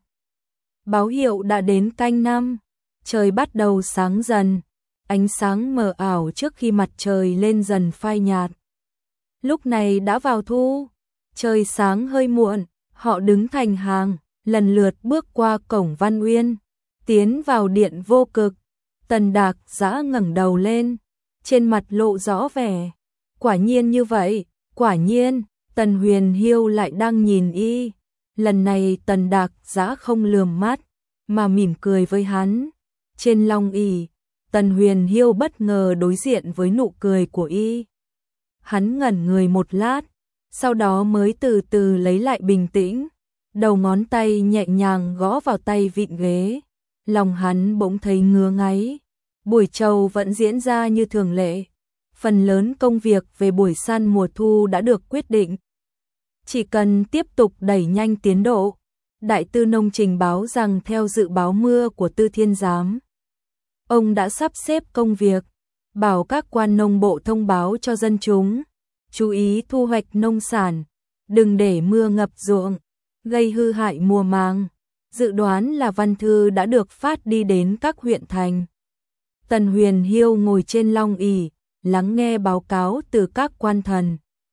Báo hiệu đã đến canh năm. Trời bắt đầu sáng dần, ánh sáng mờ ảo trước khi mặt trời lên dần phai nhạt. Lúc này đã vào thu, trời sáng hơi muộn, họ đứng thành hàng, lần lượt bước qua cổng Văn Uyên, tiến vào điện vô cực. Tần Đạc Giã ngẩng đầu lên, trên mặt lộ rõ vẻ. Quả nhiên như vậy, quả nhiên, Tần Huyền Hiêu lại đang nhìn y. Lần này Tần Đạc Giã không lườm mắt, mà mỉm cười với hắn. Trên long ỷ, Tần Huyền Hiêu bất ngờ đối diện với nụ cười của y. Hắn ngẩn người một lát, sau đó mới từ từ lấy lại bình tĩnh. Đầu ngón tay nhẹ nhàng gõ vào tay vịn ghế. Lòng hắn bỗng thấy ngứa ngáy. Buổi trầu vẫn diễn ra như thường lệ. Phần lớn công việc về buổi săn mùa thu đã được quyết định. Chỉ cần tiếp tục đẩy nhanh tiến độ. Đại tư nông trình báo rằng theo dự báo mưa của Tư Thiên Giám, ông đã sắp xếp công việc, bảo các quan nông bộ thông báo cho dân chúng, chú ý thu hoạch nông sản, đừng để mưa ngập ruộng, gây hư hại mùa màng. Dự đoán là văn thư đã được phát đi đến các huyện thành. Tần Huyền Hiêu ngồi trên long ỷ, lắng nghe báo cáo từ các quan thần,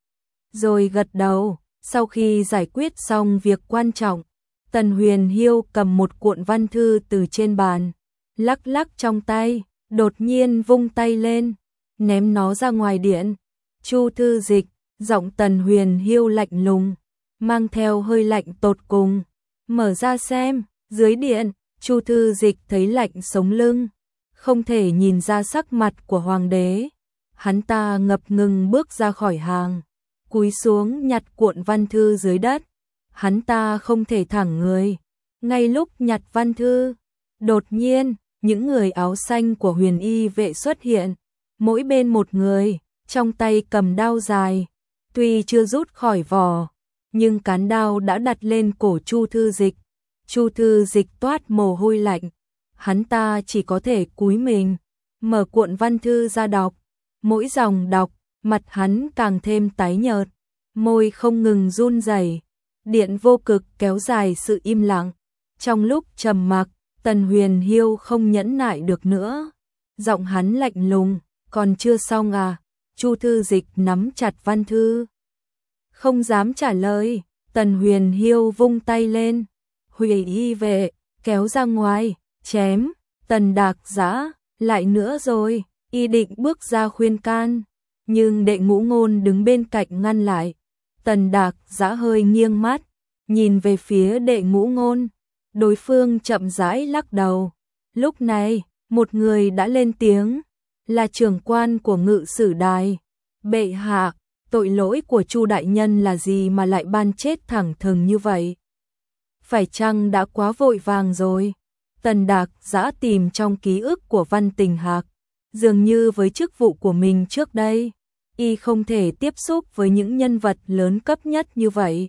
rồi gật đầu. Sau khi giải quyết xong việc quan trọng, Tần Huyền Hiêu cầm một cuộn văn thư từ trên bàn, lắc lắc trong tay, đột nhiên vung tay lên, ném nó ra ngoài điện. Chu thư dịch, giọng Tần Huyền Hiêu lạnh lùng, mang theo hơi lạnh tột cùng. Mở ra xem. Dưới điện, Chu thư dịch thấy lạnh sống lưng, không thể nhìn ra sắc mặt của hoàng đế. Hắn ta ngập ngừng bước ra khỏi hàng, cúi xuống nhặt cuộn văn thư dưới đất. Hắn ta không thể thẳng người. Ngay lúc nhặt văn thư, đột nhiên, những người áo xanh của Huyền Y vệ xuất hiện, mỗi bên một người, trong tay cầm đao dài. Tuy chưa rút khỏi vỏ, nhưng cán đao đã đặt lên cổ Chu thư dịch. Chu thư dịch toát mồ hôi lạnh, hắn ta chỉ có thể cúi mình, mở cuộn văn thư ra đọc. Mỗi dòng đọc, mặt hắn càng thêm tái nhợt, môi không ngừng run rẩy. Điện vô cực kéo dài sự im lặng. Trong lúc trầm mặc, Tần Huyền Hiêu không nhẫn nại được nữa. Giọng hắn lạnh lùng, còn chưa xong à? Chu thư dịch nắm chặt văn thư, không dám trả lời. Tần Huyền Hiêu vung tay lên, Hủy Y vệ, kéo ra ngoài, chém. Tần Đạc Giã, lại nữa rồi. Y định bước ra khuyên can, nhưng Đệ Ngũ Ngôn đứng bên cạnh ngăn lại. Tần Đạc Giã hơi nghiêng mắt, nhìn về phía Đệ Ngũ Ngôn. Đối phương chậm rãi lắc đầu. Lúc này, một người đã lên tiếng, là trưởng quan của Ngự Sử Đài. Bệ hạ, tội lỗi của Chu đại nhân là gì mà lại ban chết thẳng thừng như vậy? Phải chăng đã quá vội vàng rồi? Tần Đạc Giã tìm trong ký ức của Văn Tình Hạc, dường như với chức vụ của mình trước đây, y không thể tiếp xúc với những nhân vật lớn cấp nhất như vậy.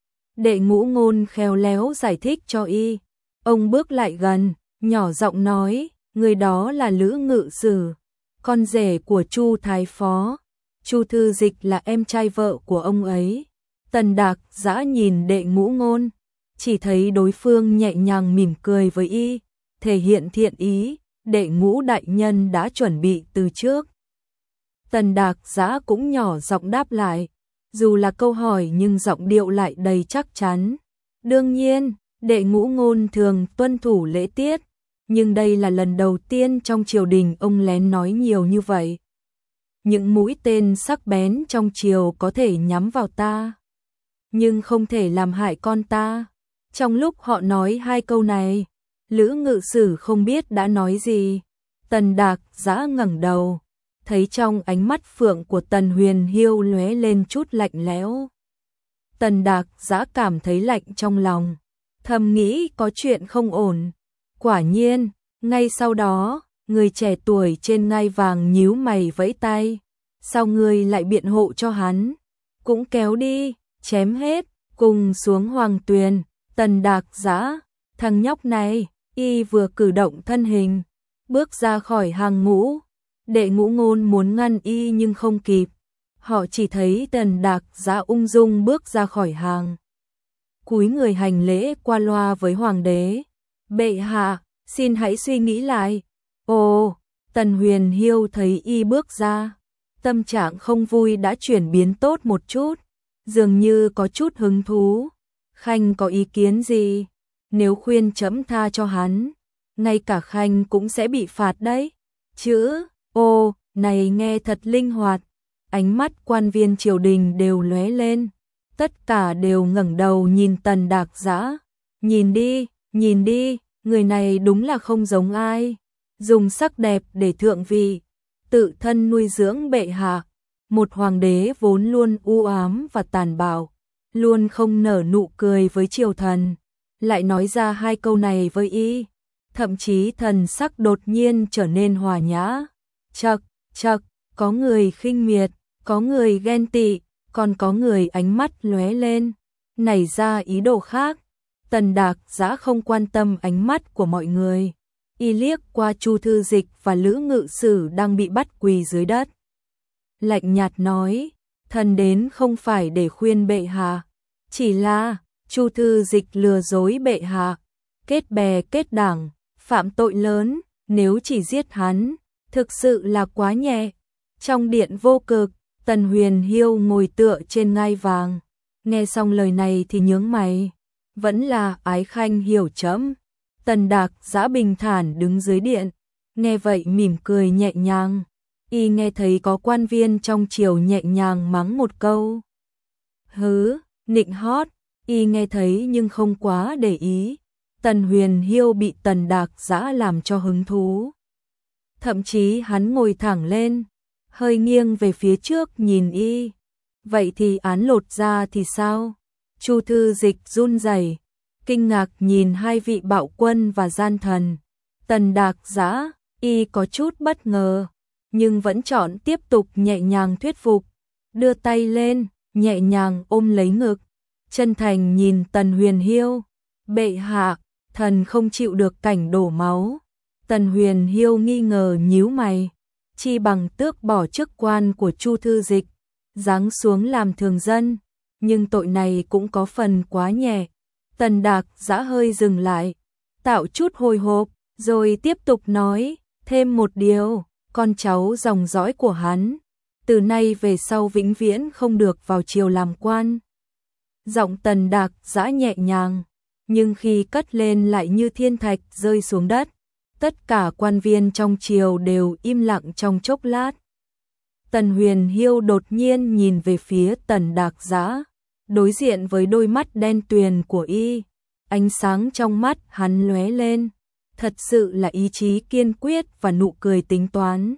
Đệ Ngũ Ngôn khéo léo giải thích cho y. Ông bước lại gần, nhỏ giọng nói, người đó là Lữ Ngự Sử, con rể của Chu thái phó. Chu thư dịch là em trai vợ của ông ấy. Tần Đạc Giã nhìn Đệ Ngũ Ngôn, chỉ thấy đối phương nhẹ nhàng mỉm cười với y, thể hiện thiện ý. Đệ Ngũ đại nhân đã chuẩn bị từ trước. Tần Đạc Giã cũng nhỏ giọng đáp lại, dù là câu hỏi nhưng giọng điệu lại đầy chắc chắn. Đương nhiên, Đệ Ngũ Ngôn thường tuân thủ lễ tiết, nhưng đây là lần đầu tiên trong triều đình ông lén nói nhiều như vậy. Những mũi tên sắc bén trong triều có thể nhắm vào ta, nhưng không thể làm hại con ta. Trong lúc họ nói hai câu này, Lữ Ngự Sử không biết đã nói gì. Tần Đạc Giã ngẩng đầu, thấy trong ánh mắt phượng của Tần Huyền Hiêu lóe lên chút lạnh lẽo. Tần Đạc Giã cảm thấy lạnh trong lòng, thầm nghĩ có chuyện không ổn. Quả nhiên, ngay sau đó, người trẻ tuổi trên ngai vàng nhíu mày vẫy tay. Sao ngươi lại biện hộ cho hắn? Cũng kéo đi, chém hết, cùng xuống hoàng tuyền. Tần Đạc Giã, thằng nhóc này, y vừa cử động thân hình, bước ra khỏi hàng ngũ. Đệ Ngũ Ngôn muốn ngăn y nhưng không kịp. Họ chỉ thấy Tần Đạc Giã ung dung bước ra khỏi hàng, cúi người hành lễ qua loa với hoàng đế. Bệ hạ, xin hãy suy nghĩ lại. Ồ, Tần Huyền Hiêu thấy y bước ra, tâm trạng không vui đã chuyển biến tốt một chút, dường như có chút hứng thú. Khanh có ý kiến gì? nếu khuyên trẫm tha cho hắn, ngay cả Khanh cũng sẽ bị phạt đấy. Chữ ô này nghe thật linh hoạt, ánh mắt quan viên triều đình đều lóe lên, tất cả đều ngẩng đầu nhìn Tần Đạc Giã. Nhìn đi, người này đúng là không giống ai, dùng sắc đẹp để thượng vị, tự thân nuôi dưỡng bệ hạ. Một hoàng đế vốn luôn u ám và tàn bạo, luôn không nở nụ cười với triều thần, lại nói ra hai câu này với y, thậm chí thần sắc đột nhiên trở nên hòa nhã. Chậc, có người khinh miệt, có người ghen tị, còn có người ánh mắt lóe lên, nảy ra ý đồ khác. Tần Đạc Giã không quan tâm ánh mắt của mọi người, y liếc qua Chu Thư Dịch và Lữ Ngự Sử đang bị bắt quỳ dưới đất. Lạnh nhạt nói, thần đến không phải để khuyên bệ hạ, chỉ là Chu Thư Dịch lừa dối bệ hạ, kết bè kết đảng, phạm tội lớn, nếu chỉ giết hắn, thực sự là quá nhẹ. Trong điện vô cực, Tần Huyền Hiêu ngồi tựa trên ngai vàng, nghe xong lời này thì nhướng mày, vẫn là Ái Khanh hiểu trẫm. Tần Đạc Giã bình thản đứng dưới điện, nghe vậy mỉm cười nhẹ nhàng. Y nghe thấy có quan viên trong triều nhẹ nhàng mắng một câu. Hứ, nịnh hót, y nghe thấy nhưng không quá để ý. Tần Huyền Hiêu bị Tần Đạc Giã làm cho hứng thú. Thậm chí hắn ngồi thẳng lên, hơi nghiêng về phía trước nhìn y. Vậy thì án lột ra thì sao? Chu Thư Dịch run rẩy, kinh ngạc nhìn hai vị bạo quân và gian thần. Tần Đạc Giã, y có chút bất ngờ, nhưng vẫn chọn tiếp tục nhẹ nhàng thuyết phục, đưa tay lên, nhẹ nhàng ôm lấy ngực, chân thành nhìn Tần Huyền Hiêu. Bệ hạ, thần không chịu được cảnh đổ máu. Tần Huyền Hiêu nghi ngờ nhíu mày, chi bằng tước bỏ chức quan của Chu Thư Dịch, giáng xuống làm thường dân, nhưng tội này cũng có phần quá nhẹ. Tần Đạc Giã hơi dừng lại, tạo chút hồi hộp, rồi tiếp tục nói, thêm một điều, con cháu dòng dõi của hắn, từ nay về sau vĩnh viễn không được vào triều làm quan. Giọng Tần Đạc Giã nhẹ nhàng, nhưng khi cất lên lại như thiên thạch rơi xuống đất. Tất cả quan viên trong triều đều im lặng trong chốc lát. Tần Huyền Hiêu đột nhiên nhìn về phía Tần Đạc Giã, đối diện với đôi mắt đen tuyền của y, ánh sáng trong mắt hắn lóe lên, thật sự là ý chí kiên quyết và nụ cười tính toán.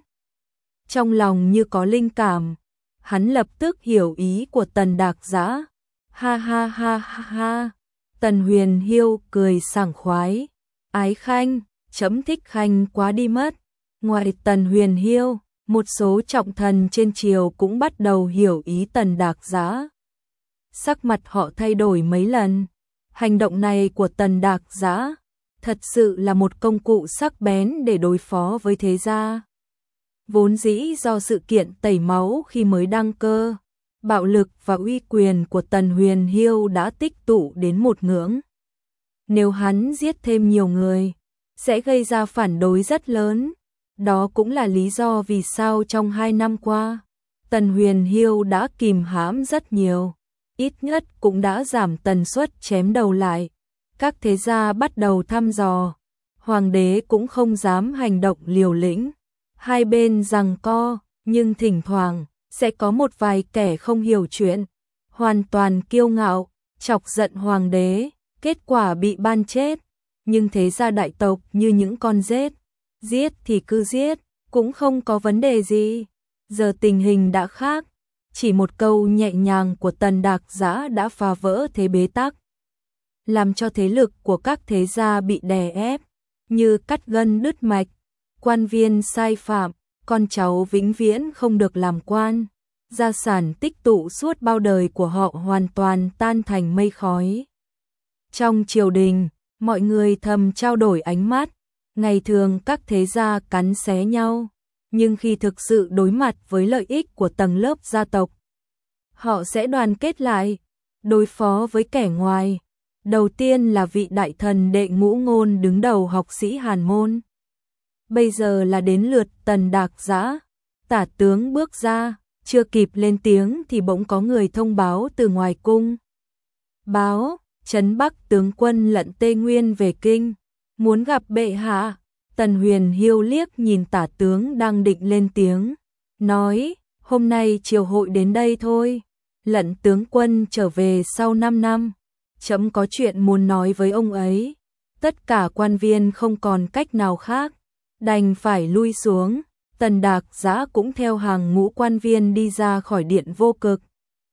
Trong lòng như có linh cảm, hắn lập tức hiểu ý của Tần Đạc Giã. Ha ha ha ha ha. Tần Huyền Hiêu cười sảng khoái. Ái Khanh, chấm thích Khanh quá đi mất. Ngoài Tần Huyền Hiêu, một số trọng thần trên triều cũng bắt đầu hiểu ý Tần Đạc Giã. Sắc mặt họ thay đổi mấy lần. Hành động này của Tần Đạc Giã thật sự là một công cụ sắc bén để đối phó với thế gia. Vốn dĩ do sự kiện tẩy máu khi mới đăng cơ, bạo lực và uy quyền của Tần Huyền Hiêu đã tích tụ đến một ngưỡng. Nếu hắn giết thêm nhiều người, sẽ gây ra phản đối rất lớn. Đó cũng là lý do vì sao trong 2 năm qua, Tần Huyền Hiêu đã kìm hãm rất nhiều, ít nhất cũng đã giảm tần suất chém đầu lại. Các thế gia bắt đầu thăm dò, hoàng đế cũng không dám hành động liều lĩnh. Hai bên giằng co, nhưng thỉnh thoảng sẽ có một vài kẻ không hiểu chuyện, hoàn toàn kiêu ngạo, chọc giận hoàng đế, kết quả bị ban chết. Nhưng thế gia đại tộc như những con rết, giết thì cứ giết, cũng không có vấn đề gì. Giờ tình hình đã khác, chỉ một câu nhẹ nhàng của Tần Đạc Giã đã phá vỡ thế bế tắc, làm cho thế lực của các thế gia bị đè ép, như cắt gân đứt mạch, quan viên sai phạm, con cháu vĩnh viễn không được làm quan, gia sản tích tụ suốt bao đời của họ hoàn toàn tan thành mây khói. Trong triều đình, mọi người thầm trao đổi ánh mắt, ngày thường các thế gia cắn xé nhau, nhưng khi thực sự đối mặt với lợi ích của tầng lớp gia tộc, họ sẽ đoàn kết lại, đối phó với kẻ ngoài. Đầu tiên là vị đại thần Đệ Ngũ Ngôn đứng đầu học sĩ Hàn Môn. Bây giờ là đến lượt Tần Đạc Giã. Tả tướng bước ra, chưa kịp lên tiếng thì bỗng có người thông báo từ ngoài cung. Báo, trấn Bắc tướng quân Lận Tê Nguyên về kinh, muốn gặp bệ hạ. Tần Huyền Hiêu liếc nhìn Tả tướng đang định lên tiếng, nói, hôm nay triều hội đến đây thôi. Lận tướng quân trở về sau 5 năm, trẫm có chuyện muốn nói với ông ấy. Tất cả quan viên không còn cách nào khác, đành phải lui xuống. Tần Đạc Giã cũng theo hàng ngũ quan viên đi ra khỏi điện Vô Cực,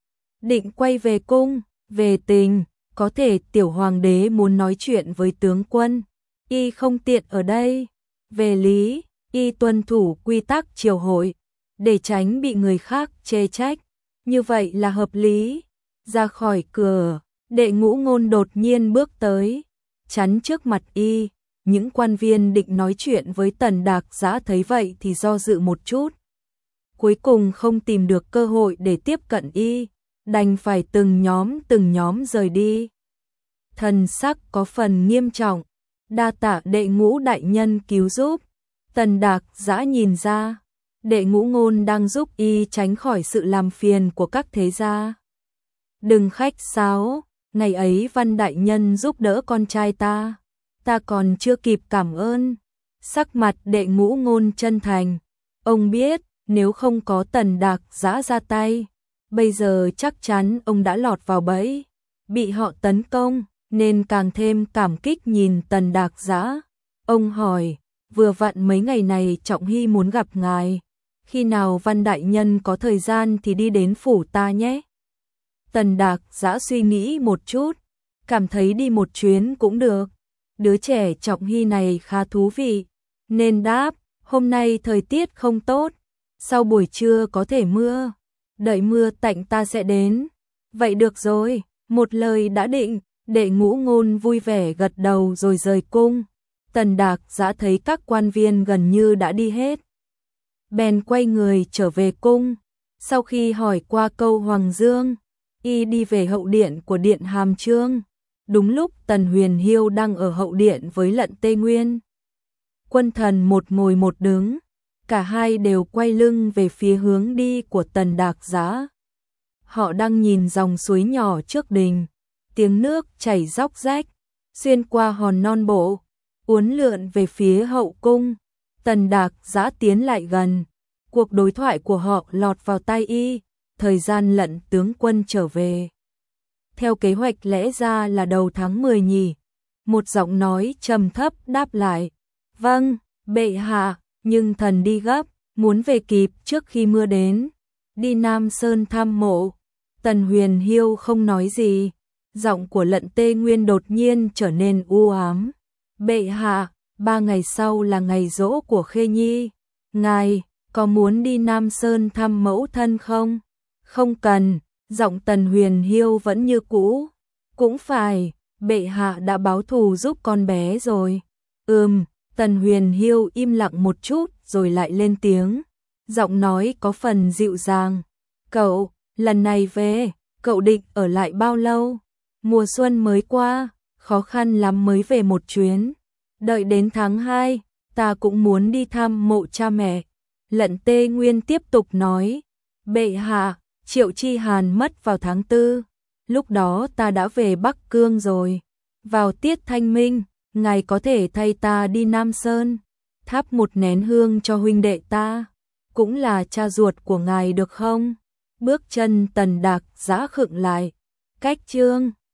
định quay về cung. Về tình, có thể tiểu hoàng đế muốn nói chuyện với tướng quân, y không tiện ở đây. Về lý, y tuân thủ quy tắc triều hội, để tránh bị người khác chê trách, như vậy là hợp lý. Ra khỏi cửa, Đệ Ngũ Ngôn đột nhiên bước tới, chắn trước mặt y. Những quan viên định nói chuyện với Tần Đạc Giã thấy vậy thì do dự một chút, cuối cùng không tìm được cơ hội để tiếp cận y, đành phải từng nhóm rời đi. Thần sắc có phần nghiêm trọng, đa tạ Đệ Ngũ đại nhân cứu giúp. Tần Đạc Giã nhìn ra, Đệ Ngũ Ngôn đang giúp y tránh khỏi sự làm phiền của các thế gia. Đừng khách sáo, ngày ấy Văn đại nhân giúp đỡ con trai ta còn chưa kịp cảm ơn. Sắc mặt Đệ Ngũ Ngôn chân thành, ông biết nếu không có Tần Đạc Giã ra tay, bây giờ chắc chắn ông đã lọt vào bẫy, bị họ tấn công, nên càng thêm cảm kích nhìn Tần Đạc Giã. Ông hỏi, vừa vặn mấy ngày này Trọng Hy muốn gặp ngài, khi nào Văn đại nhân có thời gian thì đi đến phủ ta nhé. Tần Đạc Giã suy nghĩ một chút, cảm thấy đi một chuyến cũng được. Đứa trẻ Trọng Hy này khá thú vị, nên đáp, hôm nay thời tiết không tốt, sau buổi trưa có thể mưa, đợi mưa tạnh ta sẽ đến. Vậy được rồi, một lời đã định. Đệ Ngũ Ngôn vui vẻ gật đầu rồi rời cung. Tần Đạc Giã thấy các quan viên gần như đã đi hết, bèn quay người trở về cung. Sau khi hỏi qua câu Hoàng Dương, y đi về hậu điện của điện Hàm Chương. Đúng lúc Tần Huyền Hiêu đang ở hậu điện với Lận Tê Nguyên. Quân thần một ngồi một đứng, cả hai đều quay lưng về phía hướng đi của Tần Đạc Giã. Họ đang nhìn dòng suối nhỏ trước đình, tiếng nước chảy róc rách, xuyên qua hòn non bộ, uốn lượn về phía hậu cung. Tần Đạc Giã tiến lại gần, cuộc đối thoại của họ lọt vào tai y. Thời gian Lận tướng quân trở về, theo kế hoạch lẽ ra là đầu tháng 10 nhỉ. Một giọng nói trầm thấp đáp lại, vâng, bệ hạ, nhưng thần đi gấp, muốn về kịp trước khi mưa đến, đi Nam Sơn thăm mộ. Tần Huyền Hiêu không nói gì, giọng của Lận Tê Nguyên đột nhiên trở nên u ám. Bệ hạ, 3 ngày sau là ngày giỗ của Khê Nhi, ngài có muốn đi Nam Sơn thăm mẫu thân không? Không cần. Giọng Tần Huyền Hiêu vẫn như cũ. Cũng phải, bệ hạ đã báo thù giúp con bé rồi. Tần Huyền Hiêu im lặng một chút rồi lại lên tiếng. Giọng nói có phần dịu dàng. Cậu, lần này về, cậu định ở lại bao lâu? Mùa xuân mới qua, khó khăn lắm mới về một chuyến. Đợi đến tháng 2, ta cũng muốn đi thăm mộ cha mẹ. Lận Tê Nguyên tiếp tục nói. Bệ hạ, Triệu Chi Hàn mất vào tháng 4, lúc đó ta đã về Bắc Cương rồi. Vào tiết Thanh Minh, ngài có thể thay ta đi Nam Sơn, thắp một nén hương cho huynh đệ ta, cũng là cha ruột của ngài được không? Bước chân Tần Đạc Giã khựng lại, cách chương